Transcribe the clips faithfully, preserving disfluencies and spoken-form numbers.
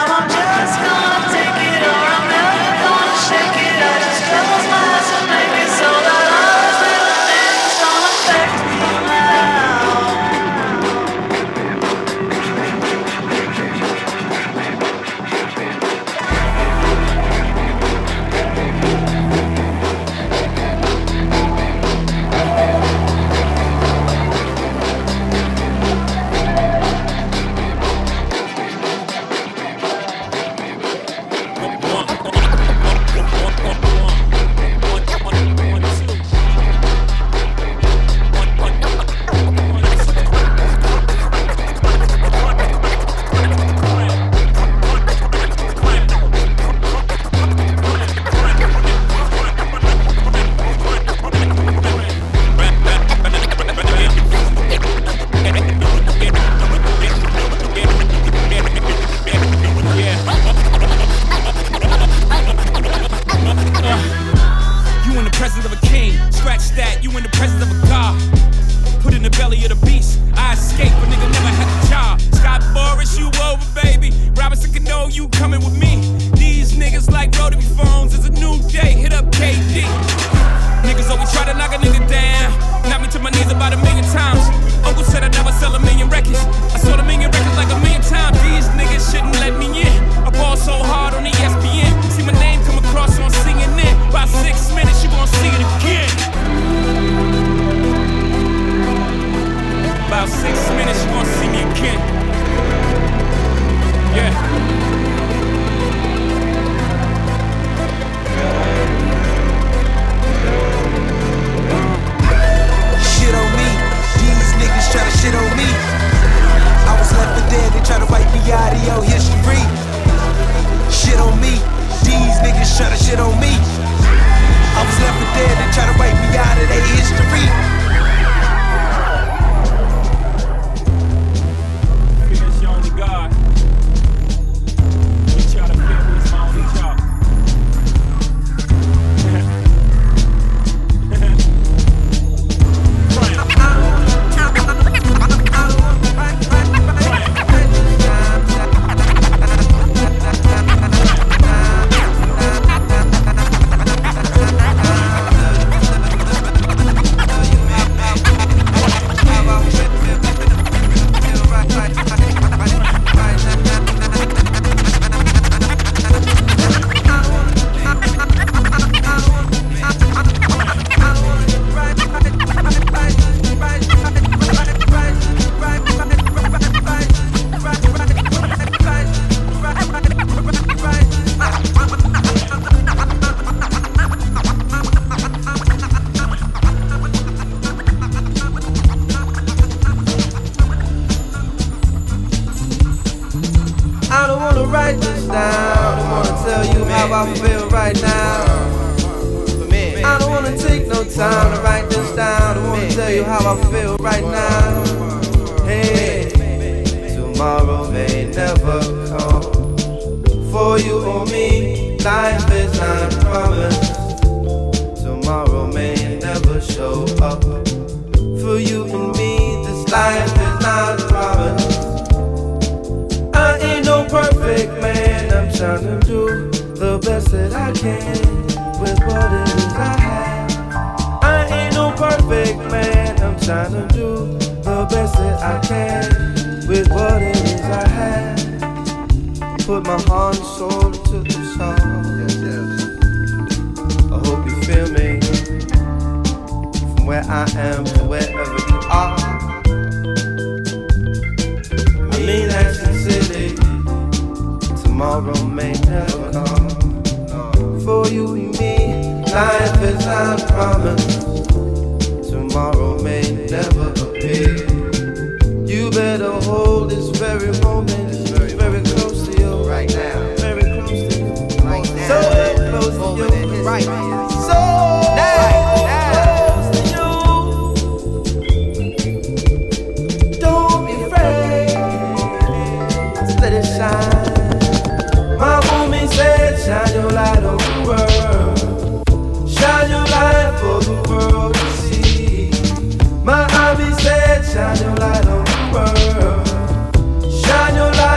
Shine your light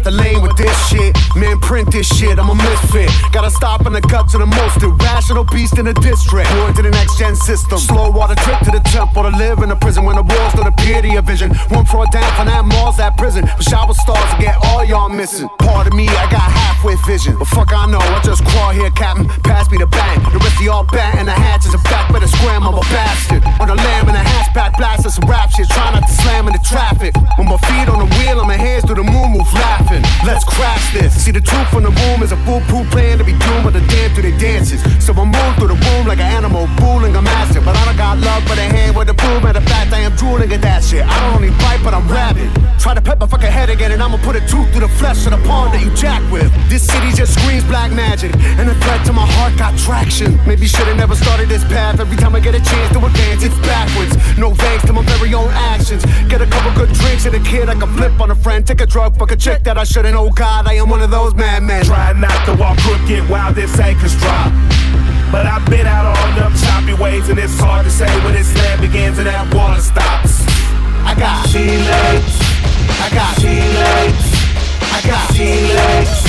out the lane with this shit. Man, print this shit, I'm a misfit. Gotta stop in the guts of the most irrational beast in the district. Born to the next gen system. Slow water trip to the temple to live in a prison when the walls don't appear to your vision. One floor down from that mall's that prison. With shower stars to get all y'all missing. Part of me, I got halfway vision. But fuck I know, I just crawl here, Captain. Pass me the bang. The rest of y'all bat and the hatches are back by the scram, I'm a bastard. On the lamb and the hatchback blasting some rap shit. Try not to slam in the traffic. With my feet on the wheel and my hands through the moon move laughing. Let's crash this. See the truth from the room is a foolproof plan to be doomed with the damn through their dances. So I move through the room like an animal, fooling a master. But I don't got love for the hand with the broom. Matter of fact, I am drooling at that shit. I don't only bite, but I'm rabid. Try to pet my fucking head again, and I'ma put a tooth through the flesh of the pawn that you jack with. This city just screams black magic, and the threat to my heart got traction. Maybe should've never started this path. Every time I get a chance to advance, it's backwards. No thanks to my very own actions. Get a couple good drinks and a kid I can flip on a friend. Take a drug, fuck a chick that I shouldn't. Oh God, I am one of those madmen. Try not to walk crooked while this anchor's drop. But I've been out on them choppy ways, and it's hard to say when this land begins and that water stops. I got T legs, I got T legs, I got T legs.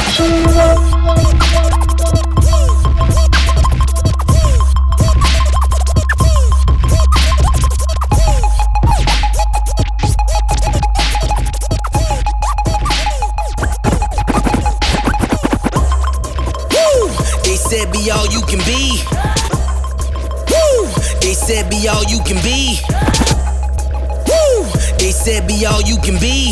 Said be all you can be. Woo! They said be all you can be. Woo! They said be all you can be.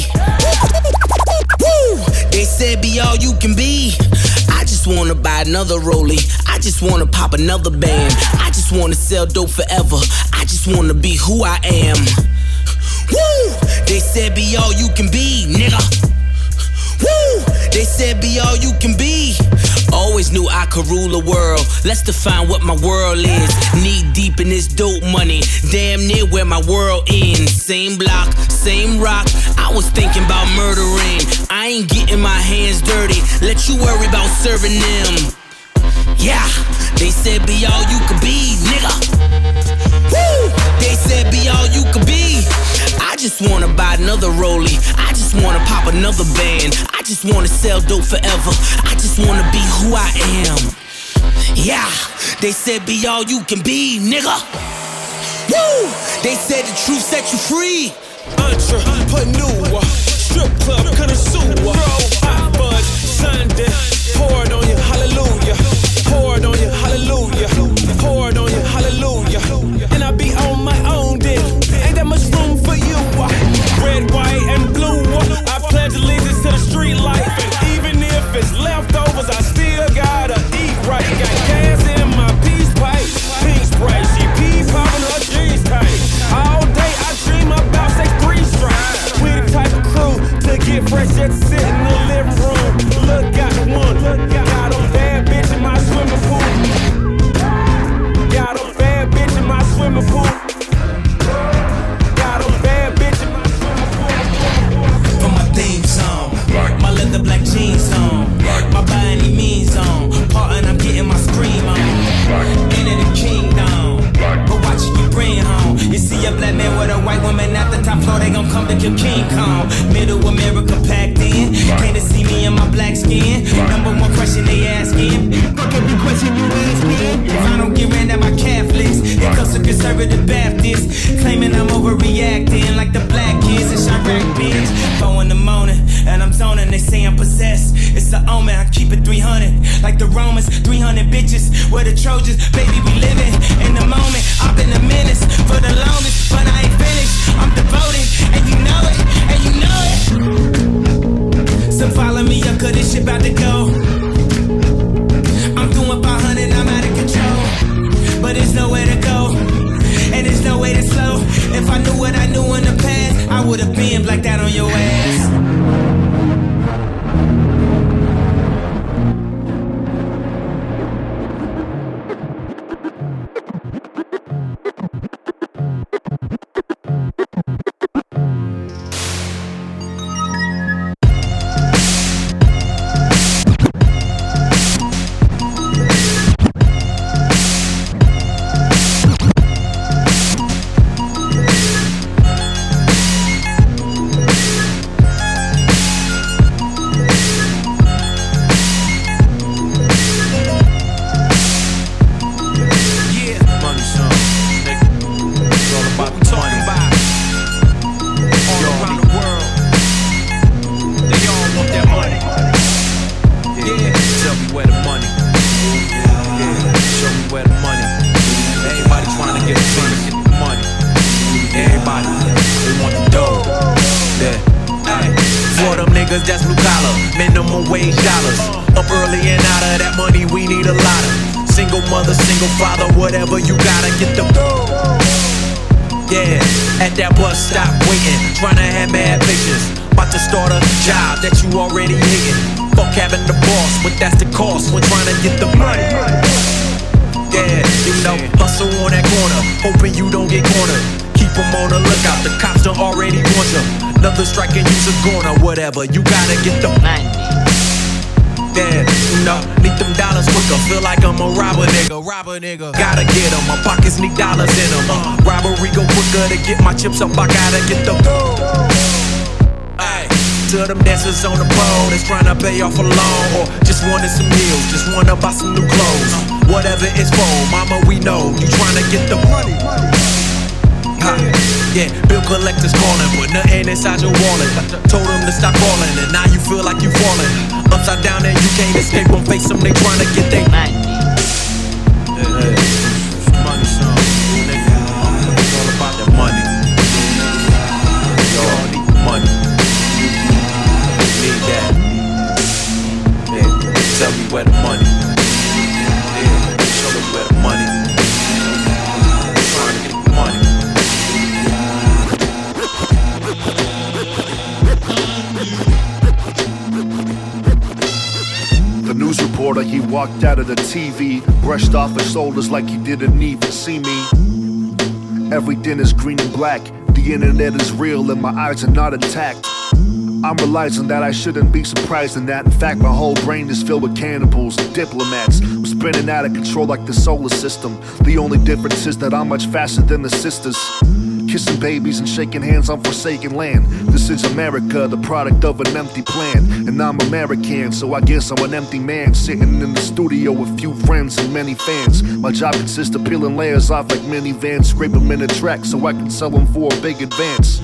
Woo! They said be all you can be. I just wanna buy another rollie. I just wanna pop another band. I just wanna sell dope forever. I just wanna be who I am. Woo! They said be all you can be, nigga. Woo! They said be all you can be. Always knew I could rule the world. Let's define what my world is. Knee deep in this dope money. Damn near where my world ends. Same block, same rock. I was thinking about murdering. I ain't getting my hands dirty. Let you worry about serving them. Yeah, they said be all you could be, nigga. Woo! They said be all you could be. I just wanna buy another rollie. I just wanna pop another band. I just wanna sell dope forever. I just wanna be who I am. Yeah, they said be all you can be, nigga. Woo! They said the truth set you free. Entrepreneur, strip club connoisseur, hot fudge Sunday, pour it on you, hallelujah. Pour it on you, hallelujah. Pour it on you, hallelujah. And I be on my own then. Ain't that much room for you? Red, white, and blue. I pledge allegiance to the street life. And even if it's leftovers, I still gotta eat right. Got gas in my peace pipe. Pink Sprite, she pee popping her jeans tight. All day I dream about sex three stripes. We the type of crew to get fresh just sit in the living room. Look, got one. Got a bad bitch in my swimming pool. Got a bad bitch in my swimming pool. Got a bad bitch in my swimming pool. From my theme song, my leather black jeans on, my by any means on, partin' I'm getting my scream on. Into the kingdom, but watching you bring home. You see a black man with a white woman at the top floor, they gon' come to kill King Kong. Middle America packed in, came to see me in my black skin. Number one question they asking, fuck every question you ask me. If I don't get ran at my Catholics, it comes to conservative Baptists, claiming I'm overreacting like the black kids in Chirac, bitch. Four in the morning, and I'm zoning, they say I'm possessed. It's the omen, I keep it three hundred, like the Romans, three hundred bitches. We're the Trojans, baby, we living in the moment. I've been a menace for the longest, but I ain't finished. I'm devoted, and you know it, and you know it. So follow me up, cause this shit about to go. I'm doing five hundred, I'm out of control. But there's nowhere to go, and there's no way to slow. If I knew what I knew in the past, I would've been like that on your ass. single mother, single father, whatever, you gotta get the. Yeah, at that bus stop waiting, trying to have mad bitches. About to start a job that you already hating. Fuck having the boss, but that's the cost when trying to get the money. Yeah, you know, hustle on that corner, hoping you don't get cornered. Keep them on the lookout, the cops done already warned you. Another strike and you's a goner, whatever, you gotta get the money. Yeah, you know, need them dollars quicker, feel like I'm a robber nigga, robber nigga. Gotta get them, my pockets need dollars in them. Uh, robbery go quicker to get my chips up, I gotta get the. Ay, to them dancers on the pole that's trying to pay off a loan, or just wanted some meals, just wanna buy some new clothes. Whatever it's for, mama, we know you trying to get the money. Uh, yeah, bill collectors calling, but nothing inside your wallet. Told them to stop calling, and now you feel like you falling upside down and you can't escape them. Face them, they trying to get their money. Yeah, yeah. It's money, son. Nigga, it's all about the money. Y'all need the money. Need that. Yeah, tell me where the money. Yeah, show me where the money. I'm trying to get the money. The news reporter, he walked out of the T V, brushed off his shoulders like he didn't even see me. Everything is green and black, the internet is real and my eyes are not intact. I'm realizing that I shouldn't be surprised in that. In fact, my whole brain is filled with cannibals and diplomats. I'm spinning out of control like the solar system. The only difference is that I'm much faster than the sisters. Kissing babies and shaking hands on forsaken land. This is America, the product of an empty plan. And I'm American, so I guess I'm an empty man, sitting in the studio with few friends and many fans. My job consists of peeling layers off like minivans, scrape them in a track so I can sell them for a big advance.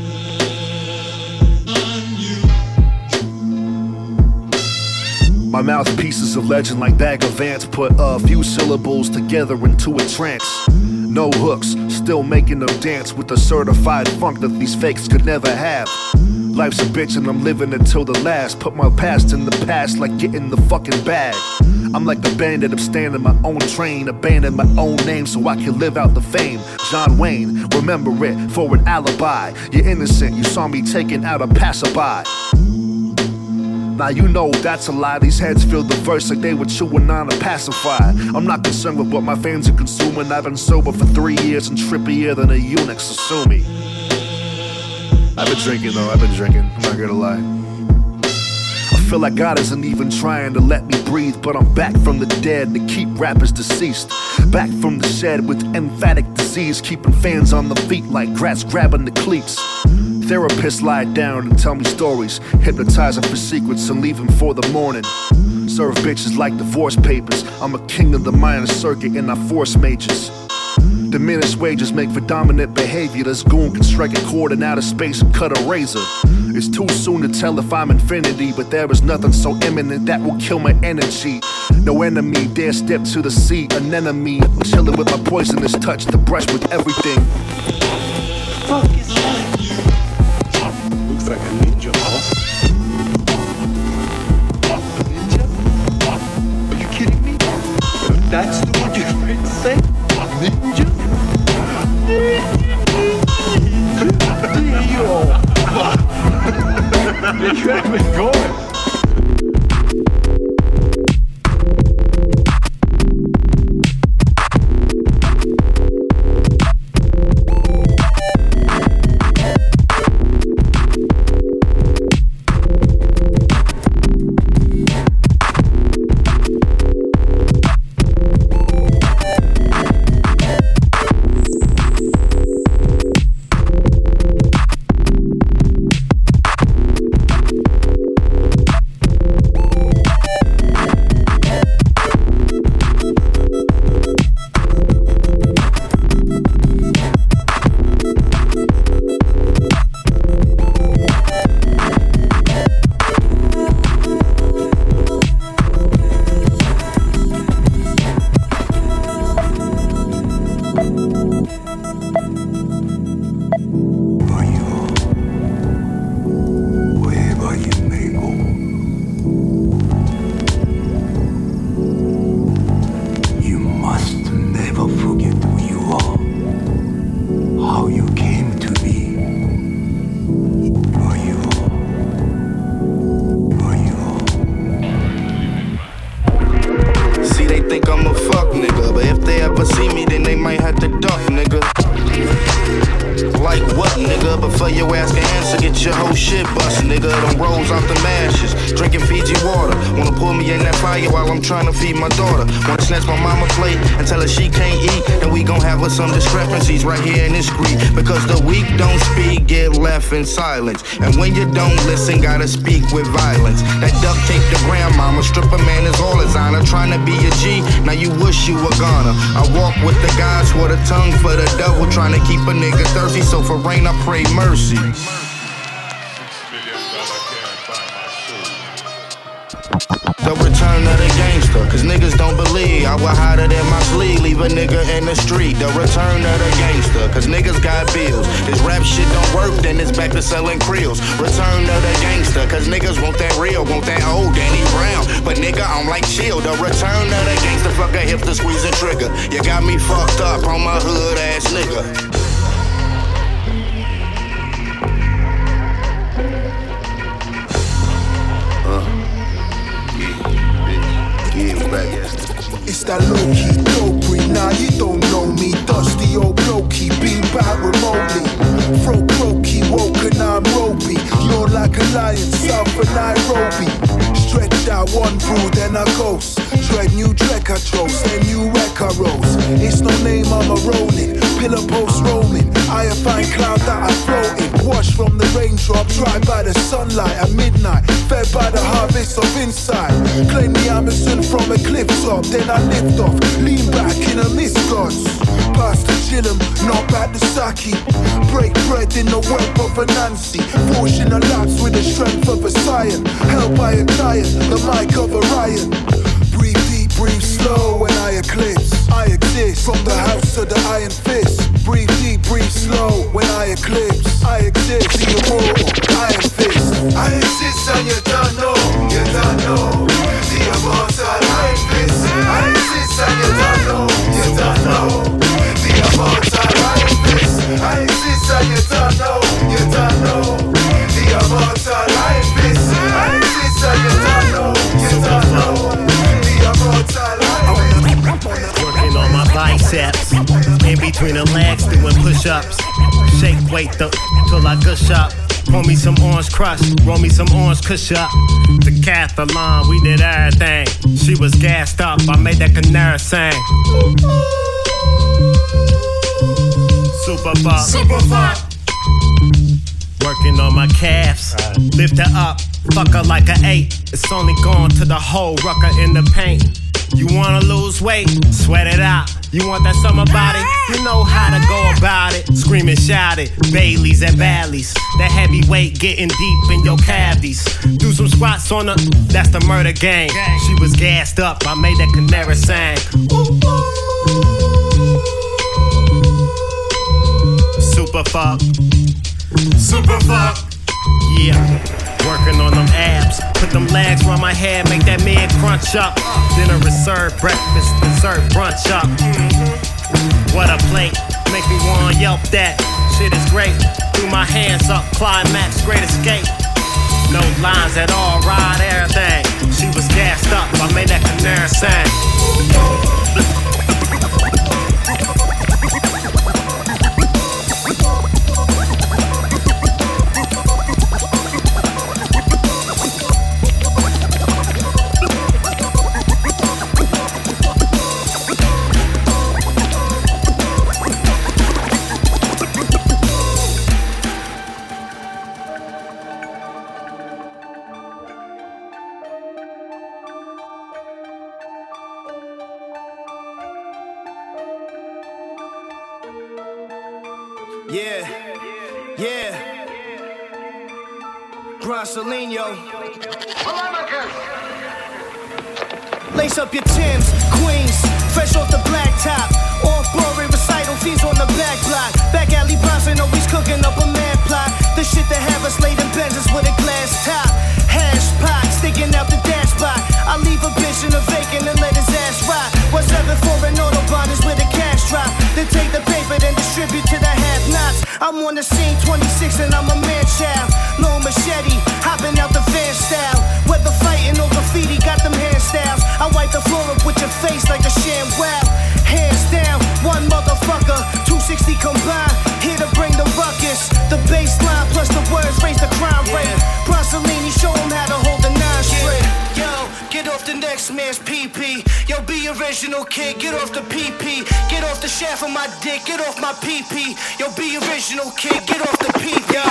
My mouthpiece of legend like Bag of Ants, put a few syllables together into a trance. No hooks, still making them dance with the certified funk that these fakes could never have. Life's a bitch and I'm living it till the last. Put my past in the past like getting the fucking bag. I'm like the bandit, I'm standing my own train, abandon my own name so I can live out the fame. John Wayne, remember it for an alibi. You're innocent, you saw me taking out a passerby. Now you know that's a lie, these heads feel the verse like they were chewing on a pacifier. I'm not concerned with what my fans are consuming. I've been sober for three years and trippier than a eunuch, so sue me. I've been drinking though, I've been drinking, I'm not gonna lie. I feel like God isn't even trying to let me breathe, but I'm back from the dead to keep rappers deceased. Back from the shed with emphatic disease, keeping fans on the feet like grass grabbing the cleats. Therapists lie down and tell me stories, hypnotize them for secrets and leave them for the morning. Serve bitches like divorce papers, I'm a king of the minor circuit and I force majors. Diminished wages make for dominant behavior. This goon can strike a chord in outer space and cut a razor. It's too soon to tell if I'm infinity, but there is nothing so imminent that will kill my energy. No enemy dare step to the sea, an enemy. I'm chilling with my poisonous touch to brush with everything. Fuck is that? Looks like a ninja, boss. A ninja? Are you kidding me? That's the word you're afraid to say? Ninja? Yo! You had me going. nigga, them rolls off the mashes. Drinking Fiji water. Wanna pull me in that fire while I'm trying to feed my daughter. Wanna snatch my mama plate and tell her she can't eat. And we gon' have us some discrepancies right here in this street. Because the weak don't speak, get left in silence. And when you don't listen, gotta speak with violence. That duct tape the grandmama, stripper man is all his honor. Trying to be a G, now you wish you were gonna. I walk with the gods for the tongue for the devil. Trying to keep a nigga thirsty, so for rain I pray mercy. The return of the gangster, cause niggas don't believe I would hide it in my sleeve, leave a nigga in the street. The return of the gangster, cause niggas got bills. This rap shit don't work, then it's back to selling krills. Return of the gangster, cause niggas want that real, want that old Danny Brown. But nigga, I'm like chill. The return of the gangster, fuck a hip to squeeze a trigger. You got me fucked up on my hood ass nigga. It's that low-key dope breed, nah you don't know me. Dusty old blokey, being back remotely. Fro croaky, woke and I'm ropey. You're like a lion, south of Nairobi. Stretched out one brew, then I ghost. Dread new dreck I chose, then new wreck I rose. It's no name, I'm a rolling. Pillar post roaming. I a fine cloud that I floated. Washed from the raindrop, dried by the sunlight at midnight. Fed by the harvest of insight. Claim the Amazon from a cliff top, then I lift off. Lean back in a mist gods. Past the Chillum, not back the Saki. Break bread in the web of a Nancy. Fortune a lapse with the strength of a Scion. Held by a giant, the mic of Orion. Breathe deep, breathe slow when I eclipse. I exist from the house to the iron fist. Breathe deep, breathe slow when I eclipse. I exist, the immortal iron fist. I exist and you don't know, you don't know. The immortal iron fist. I exist and you don't know, you don't know. The immortal iron fist. I exist and you don't know, you don't know. The immortal iron fist. I exist and you don't know, you don't know. The immortal iron fist. Working on my biceps, in between the legs doing push-ups. Shake weight up till I gush up. Pour me some orange crush, roll me some orange kush up. Decathlon, we did everything. She was gassed up, I made that canary sing. Super fuck, super fuck. Working on my calves, lift her up, fuck her like an eight. It's only going to the hole, rucker in the paint. You wanna lose weight? Sweat it out. You want that summer body? You know how to go about it. Scream and shout it. Baileys and Bally's. That heavy weight getting deep in your cavities. Do some squats on her. That's the murder gang. She was gassed up. I made that canary sing. Super fuck. Super fuck. Yeah. Working on them abs, put them legs around my head, make that man crunch up. Dinner is served, breakfast, dessert, brunch up. Mm-hmm. What a plate, make me wanna yelp that. Shit is great, threw my hands up, climax, great escape. No lines at all, ride everything. She was gassed up, I made that canary sing. Yeah, yeah. Bronsolino. Lace up your Timbs, Queens, fresh off the black top. Off-Broadway recital fees on the back block. Back alley Bronson always cooking up a mad plot. The shit that have us laid in Benzes with a glass top. Hash pot, sticking out the dash spot. I leave a bitch in a vacant and let his ass rot. What's seven for an Autobahn is where the cash drop. Then take the paper, then distribute to the have-nots. I'm on the scene twenty-six and I'm a man child. Long machete, hopping out the van style. Whether fighting or graffiti, got them hand styles. I wipe the floor up with your face like a sham wow. Hands down, one motherfucker, two sixty combined. Here to bring the ruckus. The baseline plus the words raise the crime rate. be original, kid. Get off the P P. Get off the shaft of my dick. Get off my P P. Yo, be original, kid. Get off the P P. Yo.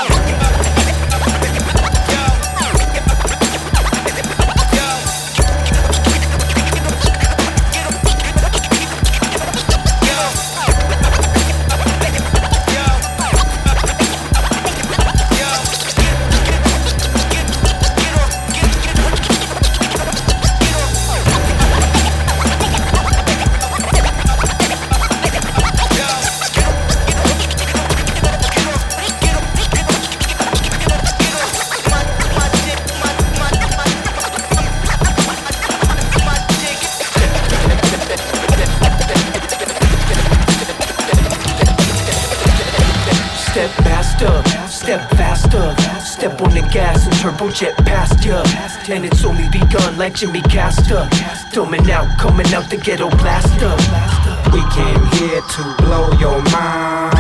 Turbojet past ya, and it's only begun like Jimmy Castor. Dumbing out, coming out the ghetto blaster. We came here to blow your mind.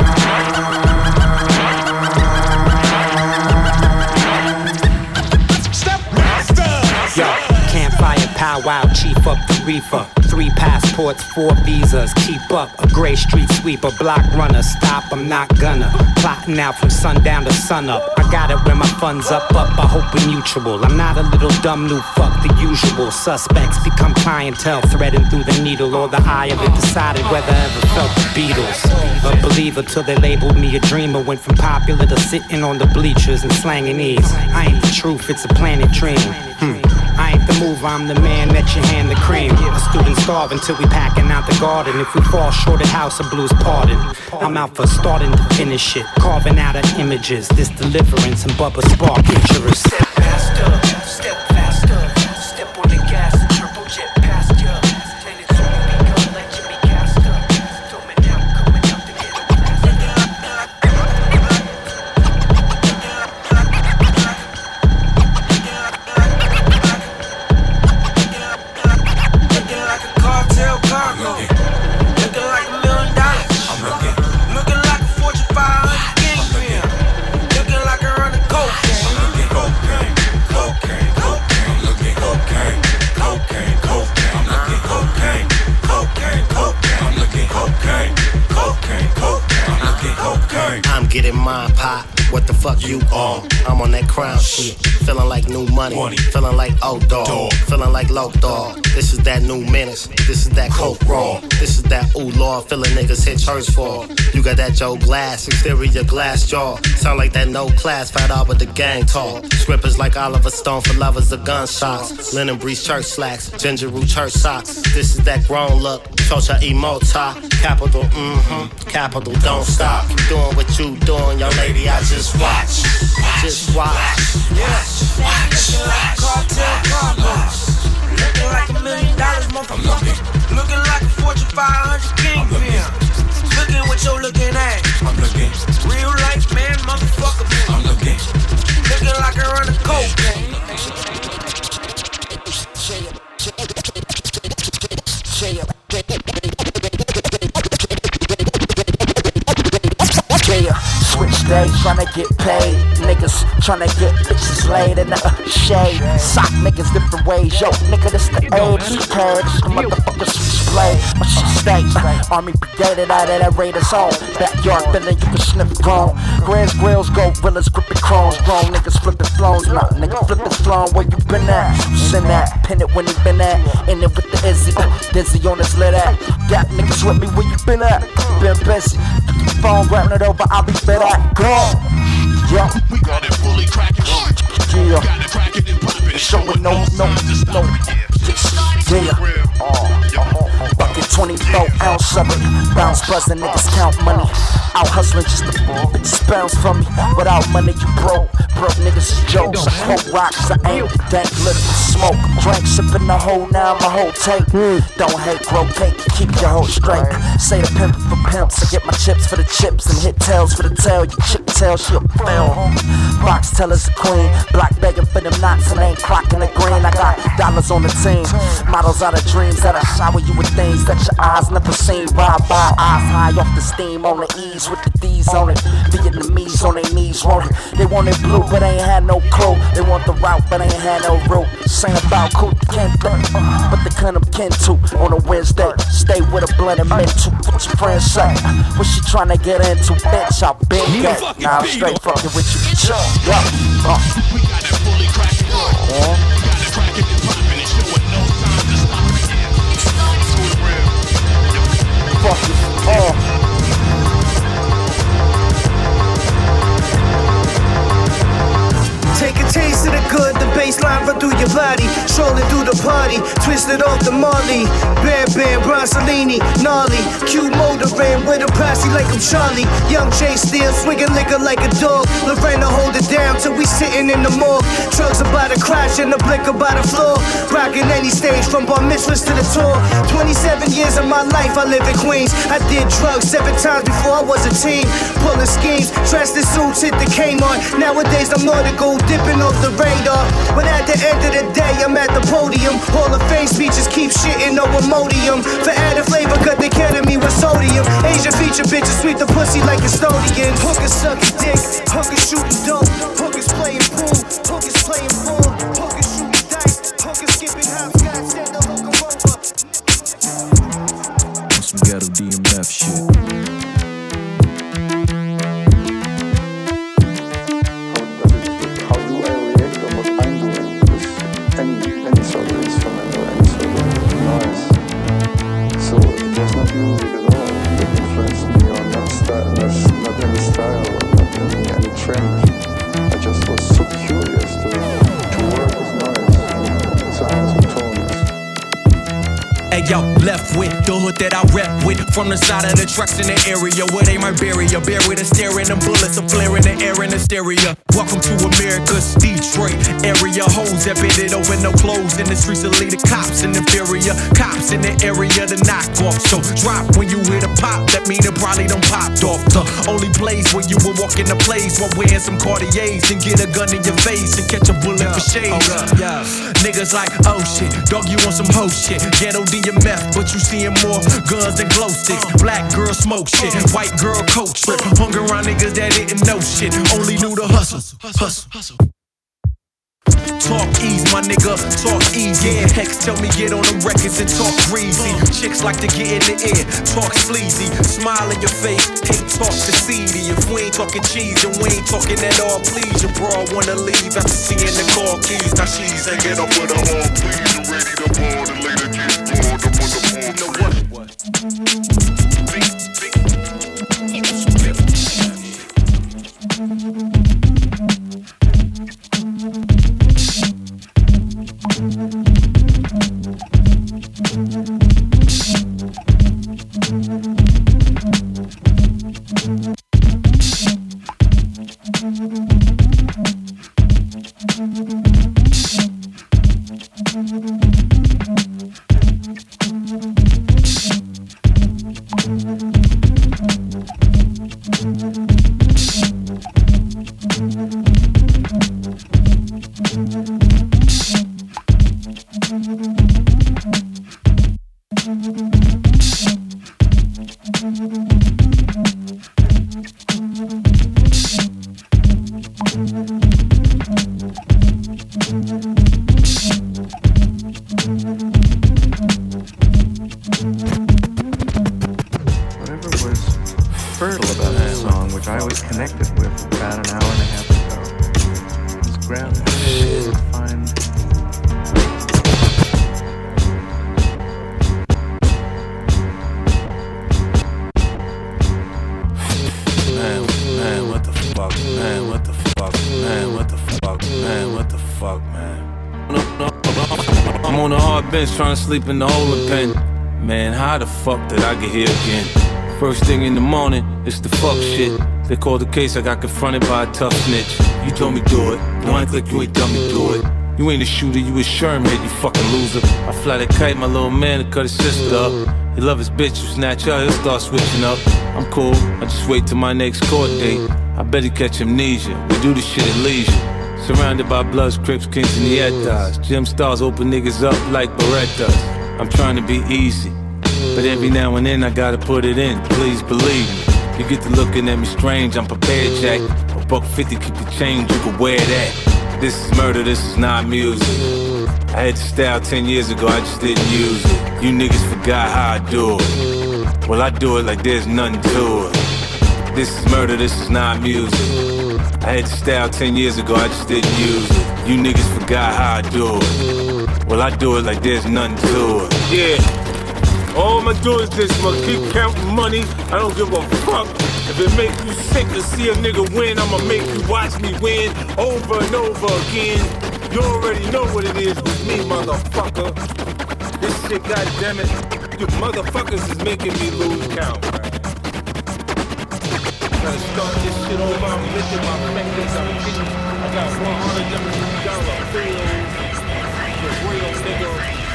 Step master. Yo, campfire powwow, chief up the reefer. Three passports, four visas, keep up. A gray street sweeper, block runner, stop, I'm not gonna. Plotting out from sundown to sunup. I got it when my funds up, up, I hope we're mutual. I'm not a little dumb new fuck, the usual. Suspects become clientele, threading through the needle. Or the eye of it decided whether I ever felt the Beatles. A believer till they labeled me a dreamer. Went from popular to sitting on the bleachers and slanging ease. I ain't the truth, it's a planet dream. Hmm. I ain't the mover, I'm the man that you hand the cream. A student starving till we packing out the garden. If we fall short at House of Blues, pardon. I'm out for starting to finish it. Carving out of images, this deliverance and Bubba Spark pictures. Step faster, step faster. Step on the gas and turbojet past ya. And it's only begun like Jimmy Castor. Dumbing out, coming out the ghetto cartel cargo, looking like a million dollars. I'm looking, looking like a Fortune five hundred kingpin, looking like I run a cocaine. I'm looking cocaine, cocaine, cocaine. I'm looking cocaine, cocaine, cocaine. I'm looking cocaine, cocaine, cocaine. I'm looking cocaine, cocaine, cocaine. I'm looking cocaine. I'm getting mine, pop. What the fuck you on? I'm on that crown shit. Feeling like new money. Feeling like old dog. Feeling like low dog. This is that new menace. This is that coke raw. This is that ooh lord. Feeling niggas hit church for. You got that Joe Glass. Exterior glass jaw. Sound like that no class. Fat out with the gang talk. Scrippers like Oliver Stone for lovers of gunshots. Linen breeze church slacks. Ginger root church socks. This is that grown look. Chocha emota. Capital, mm-hmm. Capital, don't stop. Doing what you doing, young lady. I just Just watch, just watch, watch, watch, watch. Cartel cargoes, looking like a million dollars, motherfucker. Looking like a Fortune five hundred kingpin. Looking what you're looking at. I'm looking. Real life man, motherfucker. I'm looking. Looking like I run a cocaine. Yeah, switch days, tryna get paid. Niggas tryna get bitches laid in the uh, shade. Sock niggas different ways. Yo, nigga, this the age. Hey, this the motherfucker switchblade. My shit stay. Uh, Army brigaded out of that Raiders home. Backyard feeling you can sniff grown. Grizz grills, gorillas, gripping crones. Grown niggas flipping flows. Nah, nigga, flipping flown. Where you been at? Send that. Pin it when he been at. In it with the Izzy. Uh, Dizzy on his lit at. Got niggas with me where you been at? Been busy. Phone grabbing it over, I'll be better at go. Yeah, we got it fully cracking. Yeah, got it cracking and popping. Showing no, no, no. Yeah, oh, bucket twenty-four ounce of it. Bounce buzzing, niggas count money. Out hustling just to bitches bounce for me. Without money, you broke. Broke niggas is jokes. I quote rocks, I ain't that little smoke. Drink, sipping the whole now, my whole tank. Don't hate, grow cake, keep your whole straight. Say the pimp for pimps, I get my chips for the chips and hit tails for the tail. You chip tail, she'll fail. Box teller's a queen, black begging for them knots and ain't clocking the green. I got dollars on the team, models out of dreams that'll shower you with things that inside your eyes, never seen ride by eyes high off the steam on the ease with the D's on it. Vietnamese on their knees rolling. They want it blue, but ain't had no clue. They want the route, but ain't had no route. Sing about cool Kent, but they couldn't kin to on a Wednesday. Stay with a blend of mental. What your friends say? What she tryna get into? Bitch, I've been gay. Now I'm straight fucking with you. Yeah. Uh. We got it fully cracked. Yeah. We got it cracking and popping and showing no signs of stopping. Fuck it. Oh. Take a taste of the good, the baseline run through your body. Strolling through the party, twisted off the Molly. Bam Bam, Bronsolini, gnarly. Q motoring with a posse like I'm Charlie. Young Jay still swinging liquor like a dog. Lorena hold it down till we sitting in the morgue. Drugs about to crash and the blicker by the floor. Rocking any stage from bar mitzvahs to the tour. twenty-seven years of my life I live in Queens. I did drugs seven times before I was a teen. Pulling schemes, dressed in suits, hit the Kmart. Nowadays I'm nautical, dipping off the radar. But at the end of the day, I'm at the podium. Hall of Fame speeches keep shitting no Imodium. For added flavor, cut the me with sodium. Asian feature bitches sweep the pussy like custodian. Hookers sucking dick, hookers shooting dope. Hookers playing pool, hookers playing ball. Hookers shooting dice, hookers skipping hopscotch. Send the hooker over. Some ghetto D M F shit. Yo, left with the hood that I rep with. From the side of the trucks in the area where they might bury ya. Bury the staring, them bullets are flaring the air in hysteria. Welcome to America's Detroit area. Hoes that bit it over, no clothes in the streets of the cops in inferior. Cops in the area to knock off. So drop when you hear the pop, that mean it probably done popped off. The only place where you will walk in the place while wearing some Cartiers and get a gun in your face and catch a bullet for shades. Yeah. Niggas like, oh shit, dog, you want some hoe shit. Ghetto D M F, but you seeing more guns than glow sticks. Black girl smoke shit, white girl coat trip. Hung around niggas that didn't know shit, only knew the hustle. Hustle, hustle. Talk ease, my nigga, talk easy. Hex tell me get on the records and talk greasy. Chicks like to get in the air, talk sleazy. Smile in your face, hate talk to seedy. If we ain't talking cheese and we ain't talking at all, please. Your bro wanna leave after seeing the car keys. Now she's hanging up with her all, please. You ready to ball and later get bored. I'm on the ball. You know what? What? Big, big. Trying to sleep in the holding pen. Man, how the fuck did I get here again? First thing in the morning, it's the fuck shit. They called the case, I got confronted by a tough snitch. You told me do it, don't act like you ain't done me do it. You ain't a shooter, you a Sherman, you fucking loser. I fly the kite, my little man, to cut his sister up. He love his bitch, you snatch her, he'll start switching up. I'm cool, I just wait till my next court date. I bet he catch amnesia, we do this shit at leisure. Surrounded by Bloods, Crips, Kings, and Nietas. Gym stars open niggas up like Berettas. I'm trying to be easy. but every now and then I gotta put it in. Please believe me. You get to looking at me strange, I'm prepared, Jack. A buck fifty, keep the change, you can wear that. This is murder, this is not music. I had the style ten years ago, I just didn't use it. You niggas forgot how I do it. Well, I do it like there's nothing to it. This is murder, this is not music. I had the style ten years ago, I just didn't use it. You niggas forgot how I do it. Well, I do it like there's nothing to it. Yeah. All I'ma do is this, I'ma keep counting money. I don't give a fuck. If it makes you sick to see a nigga win, I'ma make you watch me win over and over again. You already know what it is with me, motherfucker. This shit, goddammit, you motherfuckers is making me lose count, man. Gotta start this shit over, I'm lifting my fingers, I'm getting, I got one hundred dollar bills. The real nigga.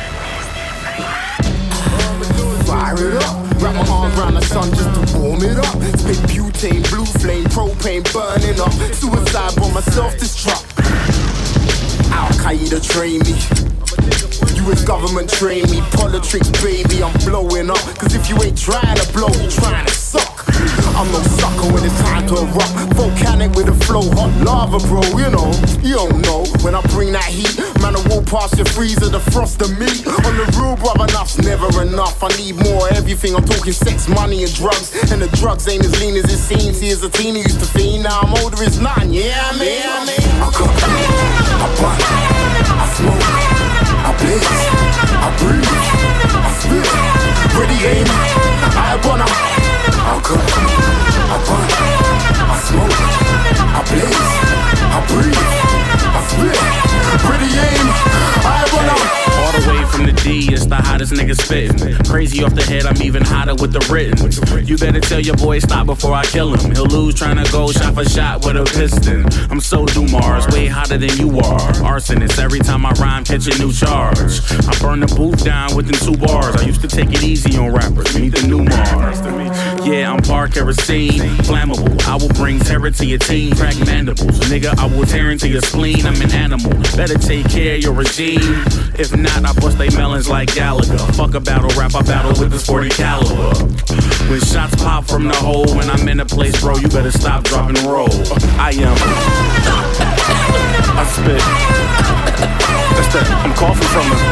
Fire it up, wrap my arms around the sun just to warm it up. Spit butane, blue flame, propane burning up. Suicide bomb, self-destruct. Al-Qaeda train me, U S government train me. Politics, baby, I'm blowing up. Cause if you ain't trying to blow, you trying to suck. I'm no sucker when it's time to erupt. Volcanic with a flow, hot lava, bro. You know, you don't know. When I bring that heat, man, I walk past your freezer, the frost of meat. On the real, brother, enough's never enough. I need more everything. I'm talking sex, money, and drugs. And the drugs ain't as lean as it seems. See, as a teen, I used to fiend. Now I'm older, it's none. Yeah, I mean, I mean. I cook, I bun, I smoke, I blaze, I breathe, I spit, ready aim, I wanna. I cook, I burn, I smoke, I blaze, I breathe, I spit, pretty aim, I wanna. All the way from the D, it's the hottest nigga spittin'. Crazy off the head, I'm even hotter with the written. You better tell your boy stop before I kill him. He'll lose trying to go shot for shot with a piston. I'm so Dumars, way hotter than you are. Arsonist, every time I rhyme, catch a new charge. I burn the booth down within two bars. I used to take it easy on rappers, meet the new Mars. Yeah, I'm par kerosene, flammable. I will bring terror to your team, crack mandibles. Nigga, I will tear into your spleen. I'm an animal, better take care of your regime. If not, I bust they melons like Gallagher. Fuck a battle rap, I battle with this forty caliber. When shots pop from the hole, when I'm in a place, bro, you better stop, drop, and roll. I am. I spit. That's that. I'm coughing from the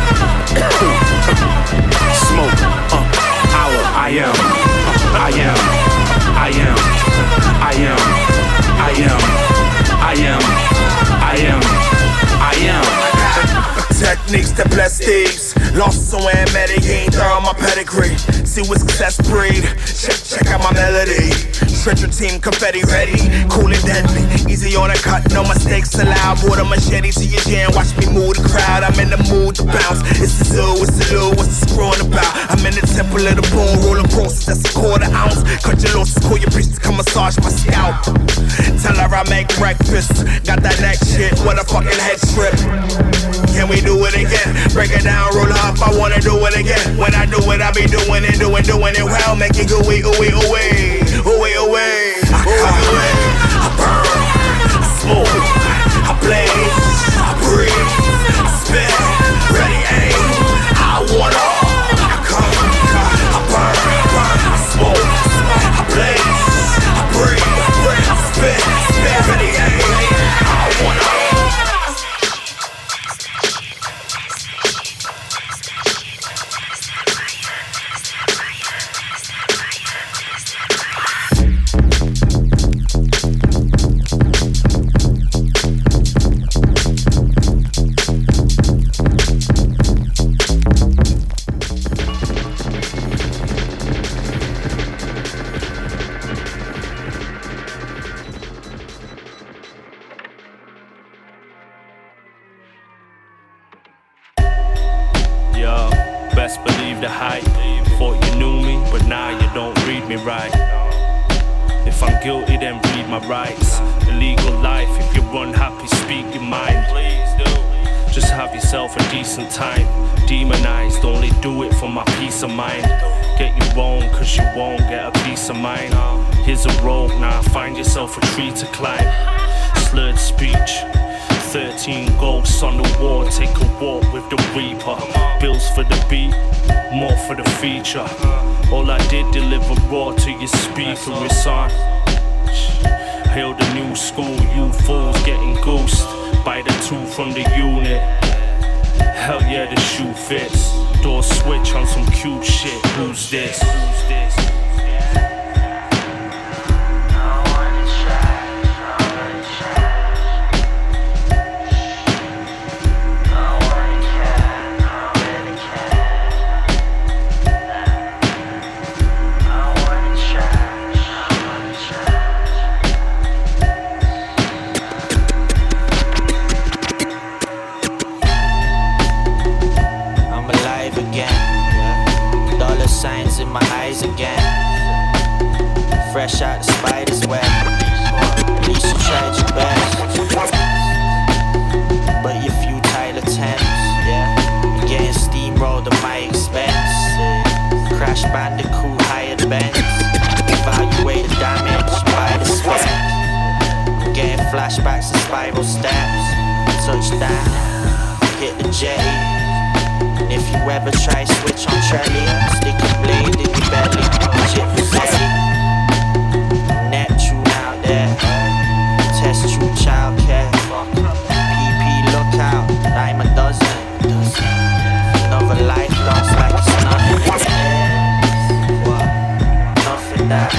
smoke. Uh, hour. I am. I am. I am. I am. I am. I am. I am. I am. Techniques to bless thieves. Lost somewhere in Medellin, throw my pedigree. See what success breed. Check, check out my melody. Treasure team, confetti ready. Cool and deadly. Easy on a cut, no mistakes allowed. Brought a machete to your jam, watch me move the crowd. I'm in the mood to bounce. It's the zoo, it's the loo, what's the screwing about? I'm in the temple of the boom, rolling crosses, that's a quarter ounce. Cut your losses, call your priest to come massage my scalp. Tell her I make breakfast. Got that neck shit, what a fucking head strip. Can we do it again? Break it down, roll up, I wanna do it again. When I do it, I be doing it, doing, doing it well. Make it go away, away, away, away, away. I come away, I burn, I smoke, I blaze, I breathe, I spit, ready aim, I wanna. I come, I burn, I smoke, I blaze, I breathe, I spit, ready aim, I wanna. thirteen ghosts on the wall, take a walk with the Reaper. Bills for the beat, more for the feature. All I did deliver raw to your speaker, it's on. Hail the new school, you fools getting goosed by the two from the unit. Hell yeah, the shoe fits. Door switch on some cute shit. Who's this? Who's this? Fresh out the spider's web. At least you tried your best, but your futile attempts, yeah, you're getting steamrolled at my expense. Crash Bandicoot hired Benz. Evaluate the damage by the spec. I'm getting flashbacks and spiral steps. Touchdown, hit the jetty. And if you ever try switch on Trelly, stick a blade in your belly. Chip Rossetti. Test true childcare. P P look out, I'm a dozen. Another life lost like it's nothing. What? Nothing that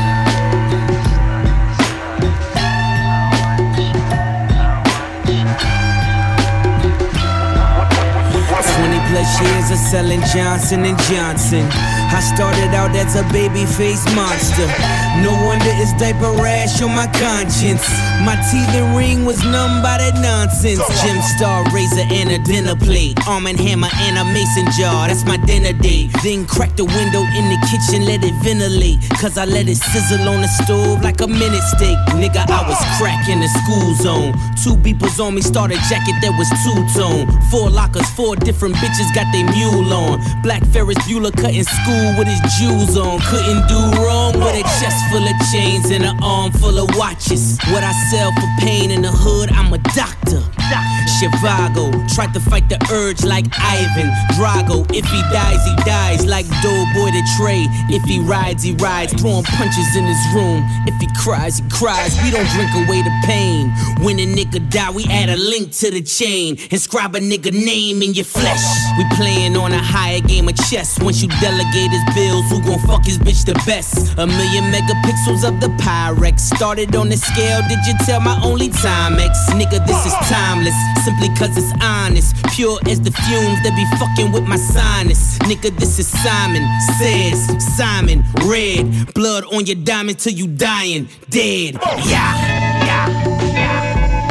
twenty plus years of selling Johnson and Johnson. I started out as a baby-faced monster. No wonder it's diaper rash on my conscience. My teeth and ring was numb by that nonsense. Gem Star razor and a dinner plate. Arm and hammer and a mason jar, that's my dinner date. Then crack the window in the kitchen, let it ventilate. Cause I let it sizzle on the stove like a minute steak. Nigga, I was cracking the school zone. Two beepers on me, started jacket that was two-tone. Four lockers, four different bitches got they mule on. Black Ferris Bueller cutting school with his jewels on. Couldn't do wrong with a chest full of chains and an arm full of watches. What I sell for pain in the hood, I'm a doctor. Chivago, tried to fight the urge like Ivan Drago. If he dies, he dies like Doughboy the Trey. If he rides, he rides, throwing punches in his room. If he cries, he cries. We don't drink away the pain. When a nigga die, we add a link to the chain. Inscribe a nigga name in your flesh. We playing on a higher game of chess. Once you delegate his bills, who gon' fuck his bitch the best? A million megapixels of the Pyrex. Started on the scale, did you tell my only Timex? Nigga, this is timeless, simply cause it's honest. Pure as the fumes that be fucking with my sinus. Nigga, this is Simon Says, Simon Red. Blood on your diamond till you dying dead. Yeah, yeah, yeah.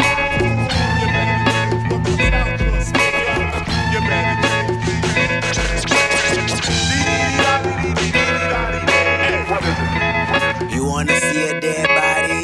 You wanna see a dead body?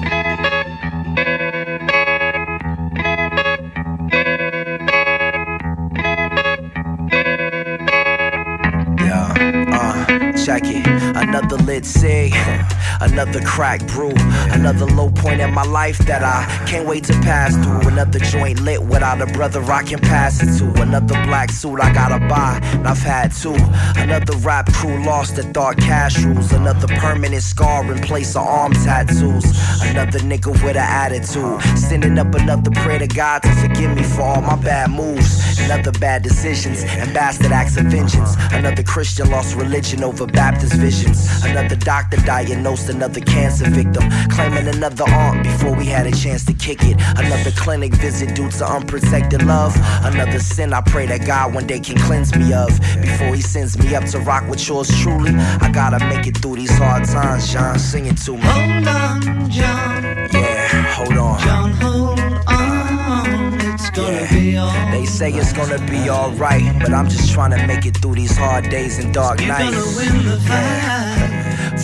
Yeah, uh, check it. Another lit cig, another crack brew, another low point in my life that I can't wait to pass through. Another joint lit without a brother I can pass it to. Another black suit I gotta buy, and I've had two. Another rap crew lost that thought cash rules. Another permanent scar in place of arm tattoos. Another nigga with an attitude, sending up another prayer to God to forgive me for all my bad moves. Another bad decisions and bastard acts of vengeance. Another Christian lost religion over Baptist visions. Another doctor diagnosed another cancer victim, claiming another aunt before we had a chance to kick it. Another clinic visit due to unprotected love. Another sin I pray that God one day can cleanse me of before he sends me up to rock with yours truly. I gotta make it through these hard times, John, sing it to me. Hold on, John. Yeah, hold on. John, hold on. It's gonna yeah. be alright. They say it's gonna be alright, but I'm just trying to make it through these hard days and dark You're nights. gonna win the fight. Yeah.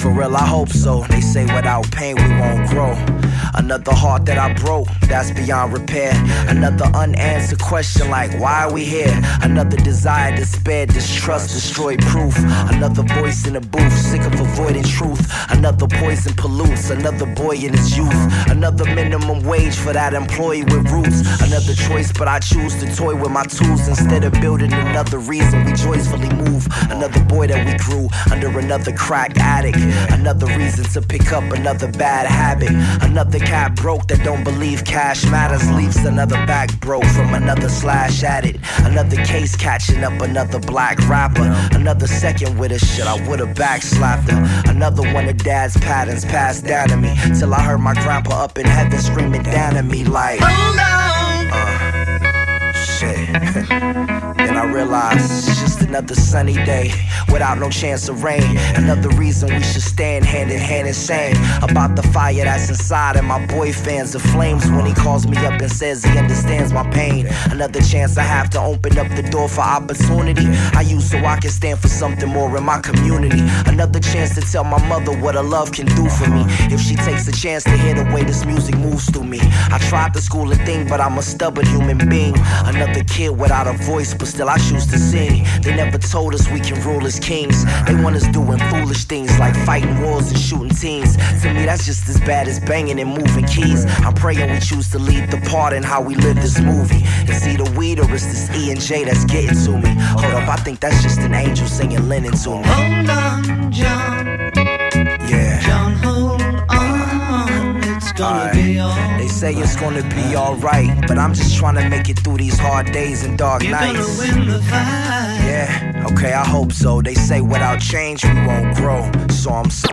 For real, I hope so. They say without pain we won't grow. Another heart that I broke, that's beyond repair. Another unanswered question like, why are we here? Another desire, despair, distrust, destroy proof. Another voice in the booth, sick of avoiding truth. Another poison pollutes, another boy in his youth. Another minimum wage for that employee with roots. Another choice, but I choose to toy with my tools instead of building another reason we joyfully move. Another boy that we grew under another crack addict. Another reason to pick up another bad habit. Another cat broke that don't believe cash matters. Leaves another back broke from another slash addict. Another case catching up another black rapper. Another second with a shit, I would've backslapped her. Another one of dad's patterns passed down to me, till I heard my grandpa up in heaven screaming down at me like, hold on. Uh, shit. Then I realized it's just another sunny day without no chance of rain. Another reason we should stand hand in hand and sing about the fire that's inside, and my boy fans the flames when he calls me up and says he understands my pain. Another chance I have to open up the door for opportunity I use so I can stand for something more in my community. Another chance to tell my mother what her love can do for me if she takes a chance to hear the way this music moves through me. I tried to school a thing, but I'm a stubborn human being. Another kid without a voice, but still I choose to sing. They never told us we can rule as kings. They want us doing foolish things like fighting wars and shooting teams. To me that's just as bad as banging and moving keys. I'm praying we choose to lead the part in how we live this movie. Is either weed or is this E and J that's getting to me? Hold up, I think that's just an angel singing Lennon to me. Hold on, John. Yeah. John, hold on. It's gonna Alright. be alright. They say it's gonna be alright, but I'm just trying to make it through these hard days and dark You're nights. gonna win the fight. Yeah, okay, I hope so. They say without change we won't grow, so I'm so.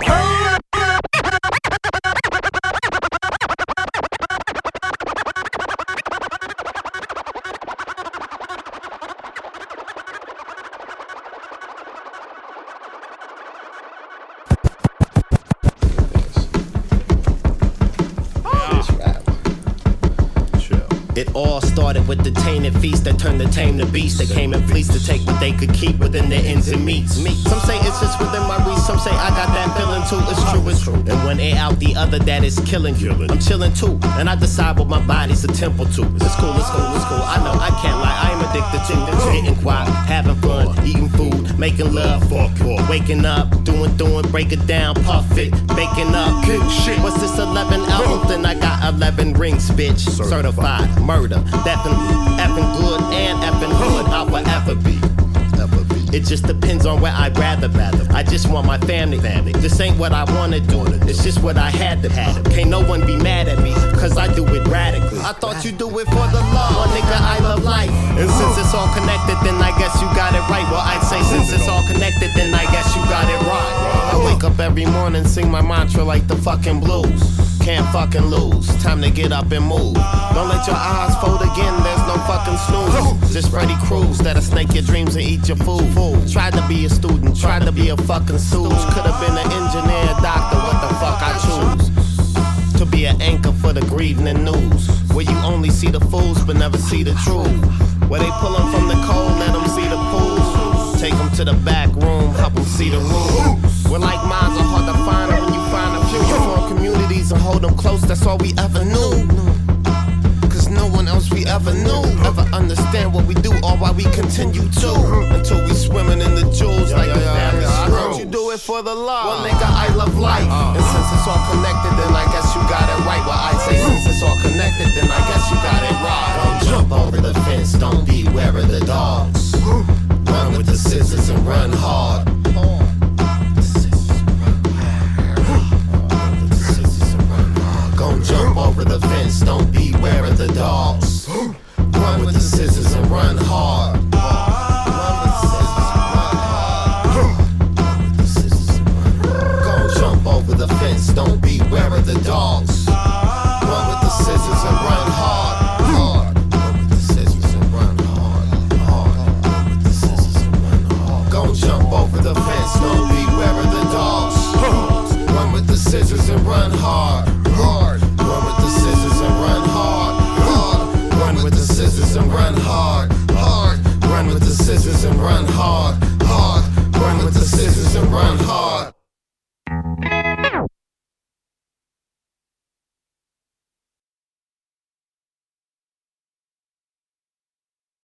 It all started with the tainted feast that turned the tame to beast. That came in fleece to take what they could keep within their ends and meats. Some say it's just within my reach, some say I got that feeling too. It's true, it's true. And one air out the other, that is killing you. I'm chilling too, and I decide what my body's a temple to. It's cool, it's cool, it's cool. I know I can't lie, I am addicted to getting quiet, having fun, eating food, making love, waking up, doing, doing, break it down, puff it, baking up. What's this eleven albums? Then I got eleven rings, bitch. Certified murder, definitely effing good and effing hood. I'll forever be. It just depends on where I'd rather, rather. I just want my family, family. This ain't what I wanna do, it's just what I had to have. Can't no one be mad at me, cause I do it radically. I thought you do it for the love, well, nigga, I love life. And since it's all connected, then I guess you got it right. Well, I'd say since it's all connected, then I guess you got it right. I wake up every morning, sing my mantra like the fucking blues. Can't fucking lose, time to get up and move. Don't let your eyes fold again, there's no fucking snooze. Just Freddy Cruz, that'll snake your dreams and eat your food. Tried to be a student, tried to be a fucking stooge. Could've been an engineer, doctor, what the fuck I choose? To be an anchor for the grieving and news. Where you only see the fools but never see the truth. Where they pull them from the cold, let them see the pool. Take them to the back room, help them see the room. Where like minds are hard to find, and when you find a few, you form communities and hold them close, that's all we ever knew. Cause no one else we ever knew ever understand what we do or why we continue to. Until we swimming in the jewels like a family screw. You do it for the love, well nigga, I love life. And since it's all connected, then I guess you got it right. Well, I say since it's all connected, then I guess you got it right. Don't jump over the fence, don't beware of the dogs. Run with the scissors and run hard. Don't jump over the fence, don't beware of the dogs. Run with the scissors and run hard. Don't jump over the fence, don't beware of the dogs. Run with the scissors and run hard. Hard. Run with the scissors and run hard. Hard. Run with the scissors and run hard. Don't jump over the fence, don't beware of the dogs. Run with the scissors and run hard. Hard. Run with the scissors and run hard. Hard. Run with the scissors and run hard. Hard. Run with the scissors and run hard. Hard. Run with the scissors and run hard.